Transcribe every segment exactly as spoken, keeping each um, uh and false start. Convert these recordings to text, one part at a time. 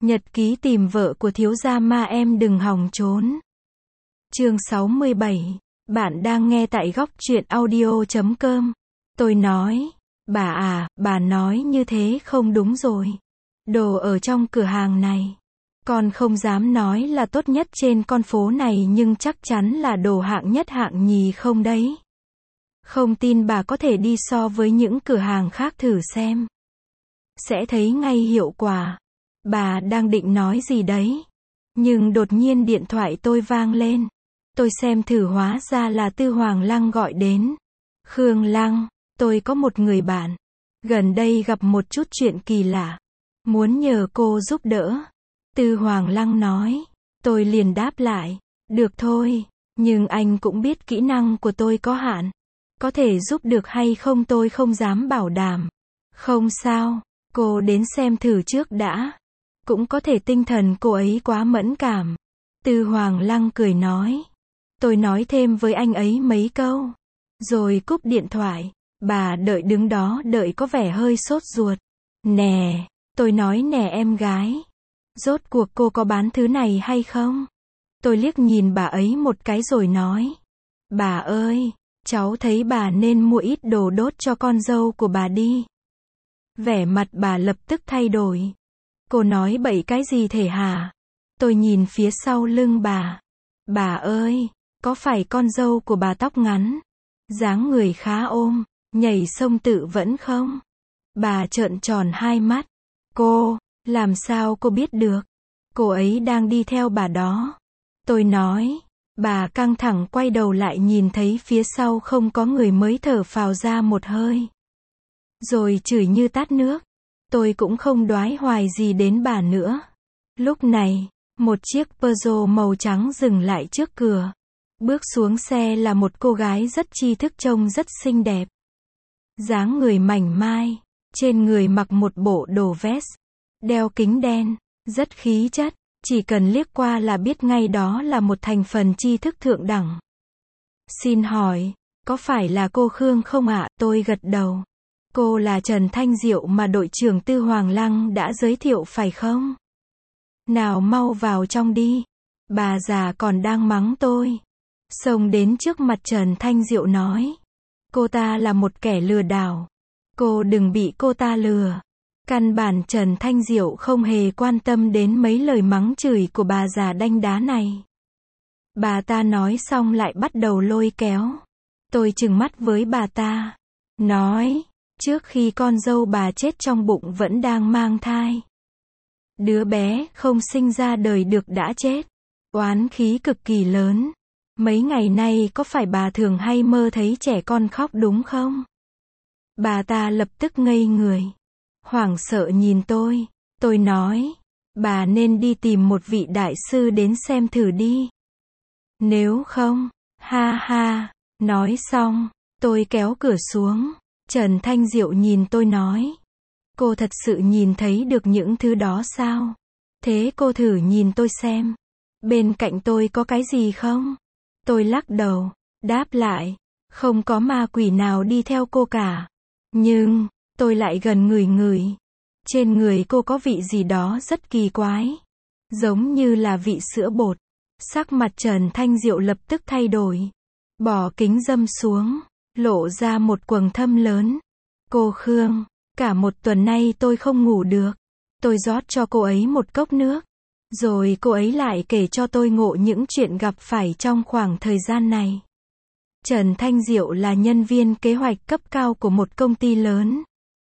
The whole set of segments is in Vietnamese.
Nhật ký tìm vợ của thiếu gia ma em đừng hòng trốn. Chương sáu mươi bảy. Bạn đang nghe tại góc truyện audio chấm com. Tôi nói, bà à, bà nói như thế không đúng rồi. Đồ ở trong cửa hàng này, con không dám nói là tốt nhất trên con phố này nhưng chắc chắn là đồ hạng nhất hạng nhì không đấy. Không tin bà có thể đi so với những cửa hàng khác thử xem. Sẽ thấy ngay hiệu quả. Bà đang định nói gì đấy. Nhưng đột nhiên điện thoại tôi vang lên. Tôi xem thử hóa ra là Tư Hoàng Lăng gọi đến. Khương Lăng, tôi có một người bạn. Gần đây gặp một chút chuyện kỳ lạ. Muốn nhờ cô giúp đỡ. Tư Hoàng Lăng nói. Tôi liền đáp lại. Được thôi, nhưng anh cũng biết kỹ năng của tôi có hạn. Có thể giúp được hay không tôi không dám bảo đảm. Không sao, cô đến xem thử trước đã. Cũng có thể tinh thần cô ấy quá mẫn cảm. Tư Hoàng Lăng cười nói. Tôi nói thêm với anh ấy mấy câu. Rồi cúp điện thoại. Bà đợi đứng đó đợi có vẻ hơi sốt ruột. Nè, tôi nói nè em gái. Rốt cuộc cô có bán thứ này hay không? Tôi liếc nhìn bà ấy một cái rồi nói. Bà ơi, cháu thấy bà nên mua ít đồ đốt cho con dâu của bà đi. Vẻ mặt bà lập tức thay đổi. Cô nói bậy cái gì thể hả? Tôi nhìn phía sau lưng bà. Bà ơi, có phải con dâu của bà tóc ngắn, dáng người khá ôm, nhảy sông tự vẫn không? Bà trợn tròn hai mắt. Cô, làm sao cô biết được? Cô ấy đang đi theo bà đó. Tôi nói. Bà căng thẳng quay đầu lại nhìn thấy phía sau không có người mới thở phào ra một hơi. Rồi chửi như tát nước. Tôi cũng không đoái hoài gì đến bà nữa. Lúc này, một chiếc Peugeot màu trắng dừng lại trước cửa. Bước xuống xe là một cô gái rất tri thức trông rất xinh đẹp. Dáng người mảnh mai, trên người mặc một bộ đồ vest, đeo kính đen, rất khí chất, chỉ cần liếc qua là biết ngay đó là một thành phần tri thức thượng đẳng. Xin hỏi, có phải là cô Khương không ạ? Tôi gật đầu. Cô là Trần Thanh Diệu mà đội trưởng Tư Hoàng Lăng đã giới thiệu phải không? Nào mau vào trong đi. Bà già còn đang mắng tôi. Xông đến trước mặt Trần Thanh Diệu nói. Cô ta là một kẻ lừa đảo. Cô đừng bị cô ta lừa. Căn bản Trần Thanh Diệu không hề quan tâm đến mấy lời mắng chửi của bà già đanh đá này. Bà ta nói xong lại bắt đầu lôi kéo. Tôi trừng mắt với bà ta. Nói. Trước khi con dâu bà chết trong bụng vẫn đang mang thai. Đứa bé không sinh ra đời được đã chết. Oán khí cực kỳ lớn. Mấy ngày nay có phải bà thường hay mơ thấy trẻ con khóc đúng không? Bà ta lập tức ngây người. Hoảng sợ nhìn tôi. Tôi nói. Bà nên đi tìm một vị đại sư đến xem thử đi. Nếu không, ha ha. Nói xong, tôi kéo cửa xuống. Trần Thanh Diệu nhìn tôi nói. Cô thật sự nhìn thấy được những thứ đó sao? Thế cô thử nhìn tôi xem. Bên cạnh tôi có cái gì không? Tôi lắc đầu, đáp lại. Không có ma quỷ nào đi theo cô cả. Nhưng, tôi lại gần ngửi ngửi. Trên người cô có vị gì đó rất kỳ quái. Giống như là vị sữa bột. Sắc mặt Trần Thanh Diệu lập tức thay đổi. Bỏ kính râm xuống. Lộ ra một quầng thâm lớn. Cô Khương, cả một tuần nay tôi không ngủ được. Tôi rót cho cô ấy một cốc nước. Rồi cô ấy lại kể cho tôi ngộ những chuyện gặp phải trong khoảng thời gian này. Trần Thanh Diệu là nhân viên kế hoạch cấp cao của một công ty lớn.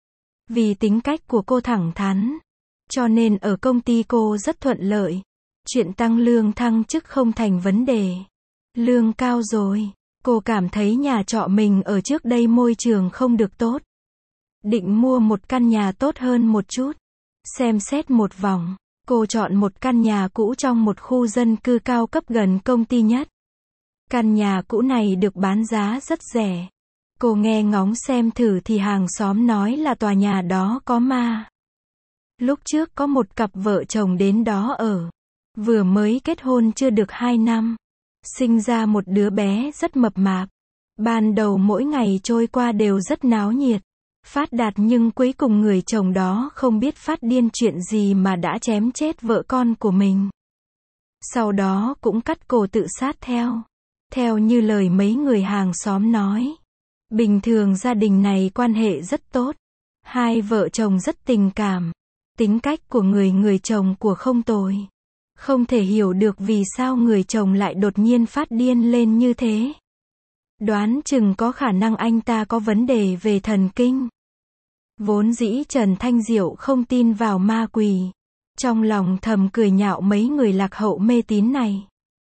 Vì tính cách của cô thẳng thắn, cho nên ở công ty cô rất thuận lợi. Chuyện tăng lương thăng chức không thành vấn đề. Lương cao rồi. Cô cảm thấy nhà trọ mình ở trước đây môi trường không được tốt. Định mua một căn nhà tốt hơn một chút. Xem xét một vòng, cô chọn một căn nhà cũ trong một khu dân cư cao cấp gần công ty nhất. Căn nhà cũ này được bán giá rất rẻ. Cô nghe ngóng xem thử thì hàng xóm nói là tòa nhà đó có ma. Lúc trước có một cặp vợ chồng đến đó ở. Vừa mới kết hôn chưa được hai năm. Sinh ra một đứa bé rất mập mạp. Ban đầu mỗi ngày trôi qua đều rất náo nhiệt. phát đạt nhưng cuối cùng người chồng đó không biết phát điên chuyện gì mà đã chém chết vợ con của mình. Sau đó cũng cắt cổ tự sát theo. Theo như lời mấy người hàng xóm nói, bình thường gia đình này quan hệ rất tốt. Hai vợ chồng rất tình cảm. Tính cách của người người chồng của không tồi. Không thể hiểu được vì sao người chồng lại đột nhiên phát điên lên như thế. Đoán chừng có khả năng anh ta có vấn đề về thần kinh. Vốn dĩ Trần Thanh Diệu không tin vào ma quỷ. Trong lòng thầm cười nhạo mấy người lạc hậu mê tín này.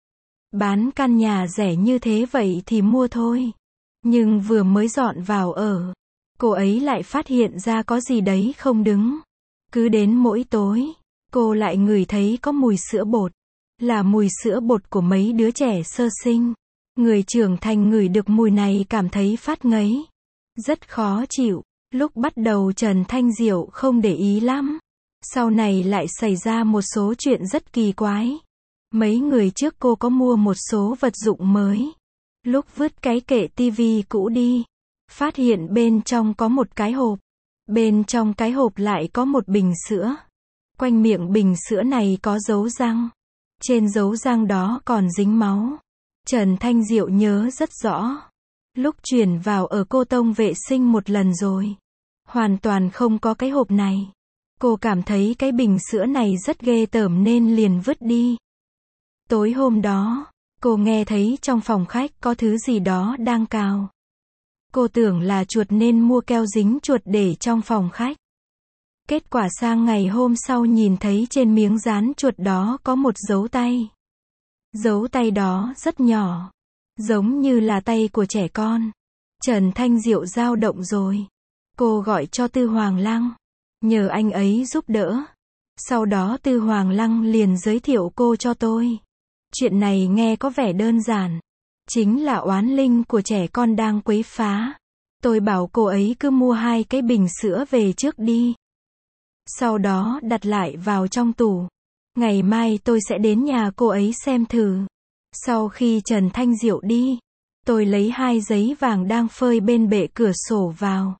Bán căn nhà rẻ như thế vậy thì mua thôi. Nhưng vừa mới dọn vào ở, cô ấy lại phát hiện ra có gì đấy không đứng. Cứ đến mỗi tối, cô lại ngửi thấy có mùi sữa bột. Là mùi sữa bột của mấy đứa trẻ sơ sinh. Người trưởng thành ngửi được mùi này cảm thấy phát ngấy. Rất khó chịu. Lúc bắt đầu Trần Thanh Diệu không để ý lắm. Sau này lại xảy ra một số chuyện rất kỳ quái. Mấy người trước cô có mua một số vật dụng mới. Lúc vứt cái kệ tivi cũ đi, phát hiện bên trong có một cái hộp. Bên trong cái hộp lại có một bình sữa. Quanh miệng bình sữa này có dấu răng. Trên dấu răng đó còn dính máu. Trần Thanh Diệu nhớ rất rõ. Lúc chuyển vào ở cô tông vệ sinh một lần rồi. Hoàn toàn không có cái hộp này. Cô cảm thấy cái bình sữa này rất ghê tởm nên liền vứt đi. Tối hôm đó, cô nghe thấy trong phòng khách có thứ gì đó đang cào. Cô tưởng là chuột nên mua keo dính chuột để trong phòng khách. Kết quả sang ngày hôm sau nhìn thấy trên miếng dán chuột đó có một dấu tay. Dấu tay đó rất nhỏ, giống như là tay của trẻ con. Trần Thanh Diệu dao động rồi. Cô gọi cho Tư Hoàng Lăng, nhờ anh ấy giúp đỡ. Sau đó Tư Hoàng Lăng liền giới thiệu cô cho tôi. Chuyện này nghe có vẻ đơn giản. Chính là oán linh của trẻ con đang quấy phá. Tôi bảo cô ấy cứ mua hai cái bình sữa về trước đi. Sau đó đặt lại vào trong tủ. Ngày mai tôi sẽ đến nhà cô ấy xem thử. Sau khi Trần Thanh Diệu đi, tôi lấy hai giấy vàng đang phơi bên bệ cửa sổ vào.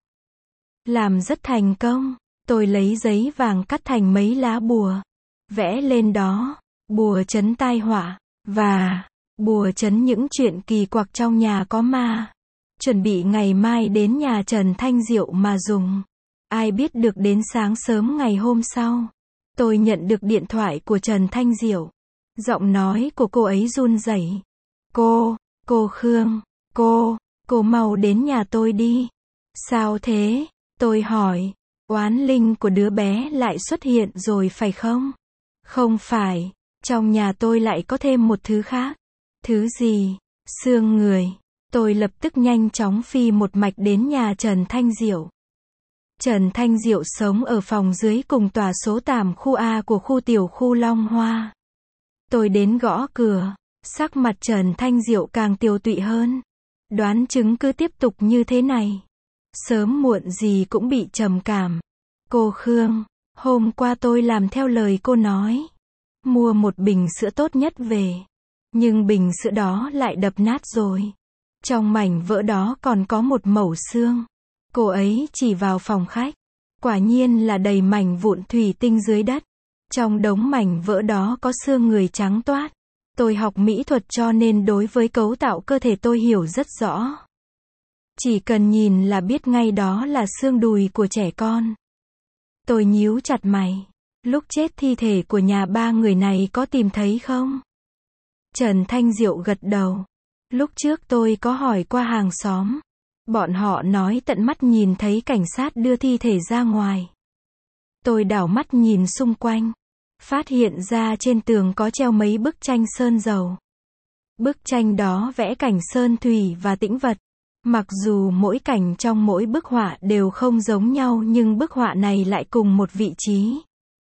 Làm rất thành công. Tôi lấy giấy vàng cắt thành mấy lá bùa. Vẽ lên đó. Bùa trấn tai họa. Và bùa trấn những chuyện kỳ quặc trong nhà có ma. Chuẩn bị ngày mai đến nhà Trần Thanh Diệu mà dùng. Ai biết được đến sáng sớm ngày hôm sau, tôi nhận được điện thoại của Trần Thanh Diệu. Giọng nói của cô ấy run rẩy. Cô, cô Khương, cô, cô mau đến nhà tôi đi. Sao thế? Tôi hỏi. Oán linh của đứa bé lại xuất hiện rồi phải không? Không phải. Trong nhà tôi lại có thêm một thứ khác. Thứ gì? Xương người. Tôi lập tức nhanh chóng phi một mạch đến nhà Trần Thanh Diệu. Trần Thanh Diệu sống ở phòng dưới cùng tòa số tám khu A của khu tiểu khu Long Hoa. Tôi đến gõ cửa. Sắc mặt Trần Thanh Diệu càng tiều tụy hơn. Đoán chứng cứ tiếp tục như thế này, sớm muộn gì cũng bị trầm cảm. Cô Khương, hôm qua tôi làm theo lời cô nói. Mua một bình sữa tốt nhất về. Nhưng bình sữa đó lại đập nát rồi. Trong mảnh vỡ đó còn có một mẩu xương. Cô ấy chỉ vào phòng khách. Quả nhiên là đầy mảnh vụn thủy tinh dưới đất. Trong đống mảnh vỡ đó có xương người trắng toát. Tôi học mỹ thuật cho nên đối với cấu tạo cơ thể tôi hiểu rất rõ. Chỉ cần nhìn là biết ngay đó là xương đùi của trẻ con. Tôi nhíu chặt mày. Lúc chết thi thể của nhà ba người này có tìm thấy không? Trần Thanh Diệu gật đầu. Lúc trước tôi có hỏi qua hàng xóm. Bọn họ nói tận mắt nhìn thấy cảnh sát đưa thi thể ra ngoài. Tôi đảo mắt nhìn xung quanh. Phát hiện ra trên tường có treo mấy bức tranh sơn dầu. Bức tranh đó vẽ cảnh sơn thủy và tĩnh vật. Mặc dù mỗi cảnh trong mỗi bức họa đều không giống nhau nhưng bức họa này lại cùng một vị trí.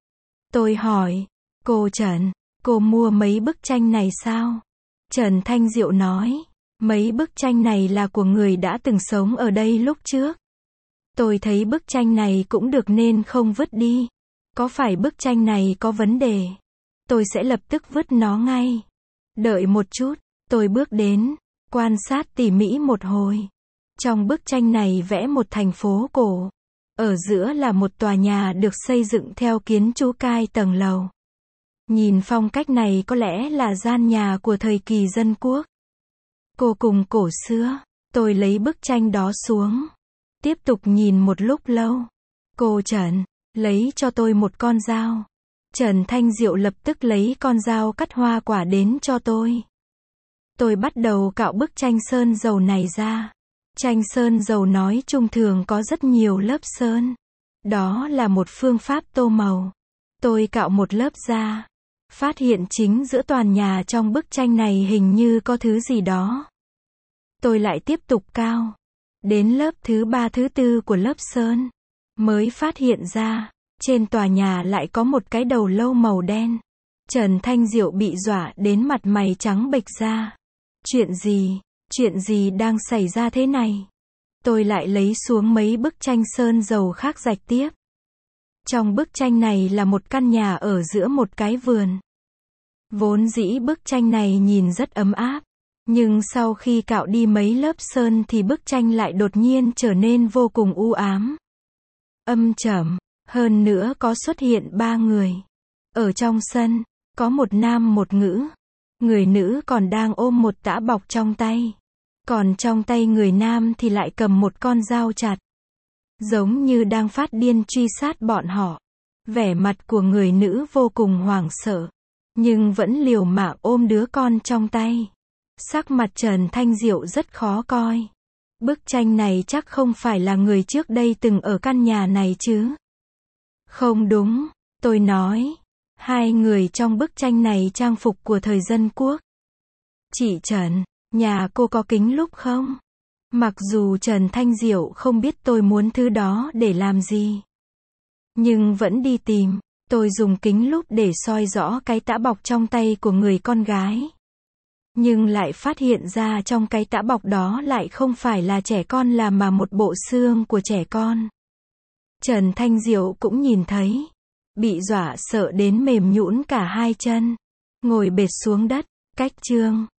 Tôi hỏi, cô Trần, cô mua mấy bức tranh này sao? Trần Thanh Diệu nói, mấy bức tranh này là của người đã từng sống ở đây lúc trước. Tôi thấy bức tranh này cũng được nên không vứt đi. Có phải bức tranh này có vấn đề? Tôi sẽ lập tức vứt nó ngay. Đợi một chút, tôi bước đến, quan sát tỉ mỉ một hồi. Trong bức tranh này vẽ một thành phố cổ. Ở giữa là một tòa nhà được xây dựng theo kiến trúc cai tầng lầu. Nhìn phong cách này có lẽ là gian nhà của thời kỳ dân quốc. Cô cùng cổ xưa. Tôi lấy bức tranh đó xuống. Tiếp tục nhìn một lúc lâu. Cô Trần, lấy cho tôi một con dao. Trần Thanh Diệu lập tức lấy con dao cắt hoa quả đến cho tôi. Tôi bắt đầu cạo bức tranh sơn dầu này ra. Tranh sơn dầu nói chung thường có rất nhiều lớp sơn. Đó là một phương pháp tô màu. Tôi cạo một lớp ra. Phát hiện chính giữa toàn nhà trong bức tranh này hình như có thứ gì đó. Tôi lại tiếp tục cạo. Đến lớp thứ ba thứ tư của lớp sơn. Mới phát hiện ra. Trên tòa nhà lại có một cái đầu lâu màu đen. Trần Thanh Diệu bị dọa đến mặt mày trắng bệch ra. Chuyện gì? Chuyện gì đang xảy ra thế này? Tôi lại lấy xuống mấy bức tranh sơn dầu khác rạch tiếp. Trong bức tranh này là một căn nhà ở giữa một cái vườn. Vốn dĩ bức tranh này nhìn rất ấm áp. Nhưng sau khi cạo đi mấy lớp sơn thì bức tranh lại đột nhiên trở nên vô cùng u ám. Âm trầm. Hơn nữa có xuất hiện ba người. Ở trong sân, có một nam một nữ. Người nữ còn đang ôm một tã bọc trong tay. Còn trong tay người nam thì lại cầm một con dao chặt. Giống như đang phát điên truy sát bọn họ. Vẻ mặt của người nữ vô cùng hoảng sợ. Nhưng vẫn liều mạng ôm đứa con trong tay. Sắc mặt Trần Thanh Diệu rất khó coi. Bức tranh này chắc không phải là người trước đây từng ở căn nhà này chứ. Không đúng, tôi nói. Hai người trong bức tranh này trang phục của thời dân quốc. Chị Trần, nhà cô có kính lúp không? Mặc dù Trần Thanh Diệu không biết tôi muốn thứ đó để làm gì. Nhưng vẫn đi tìm. Tôi dùng kính lúp để soi rõ cái tã bọc trong tay của người con gái. Nhưng lại phát hiện ra trong cái tã bọc đó lại không phải là trẻ con làm mà một bộ xương của trẻ con. Trần Thanh Diệu cũng nhìn thấy. Bị dọa sợ đến mềm nhũn cả hai chân. Ngồi bệt xuống đất. Cách chương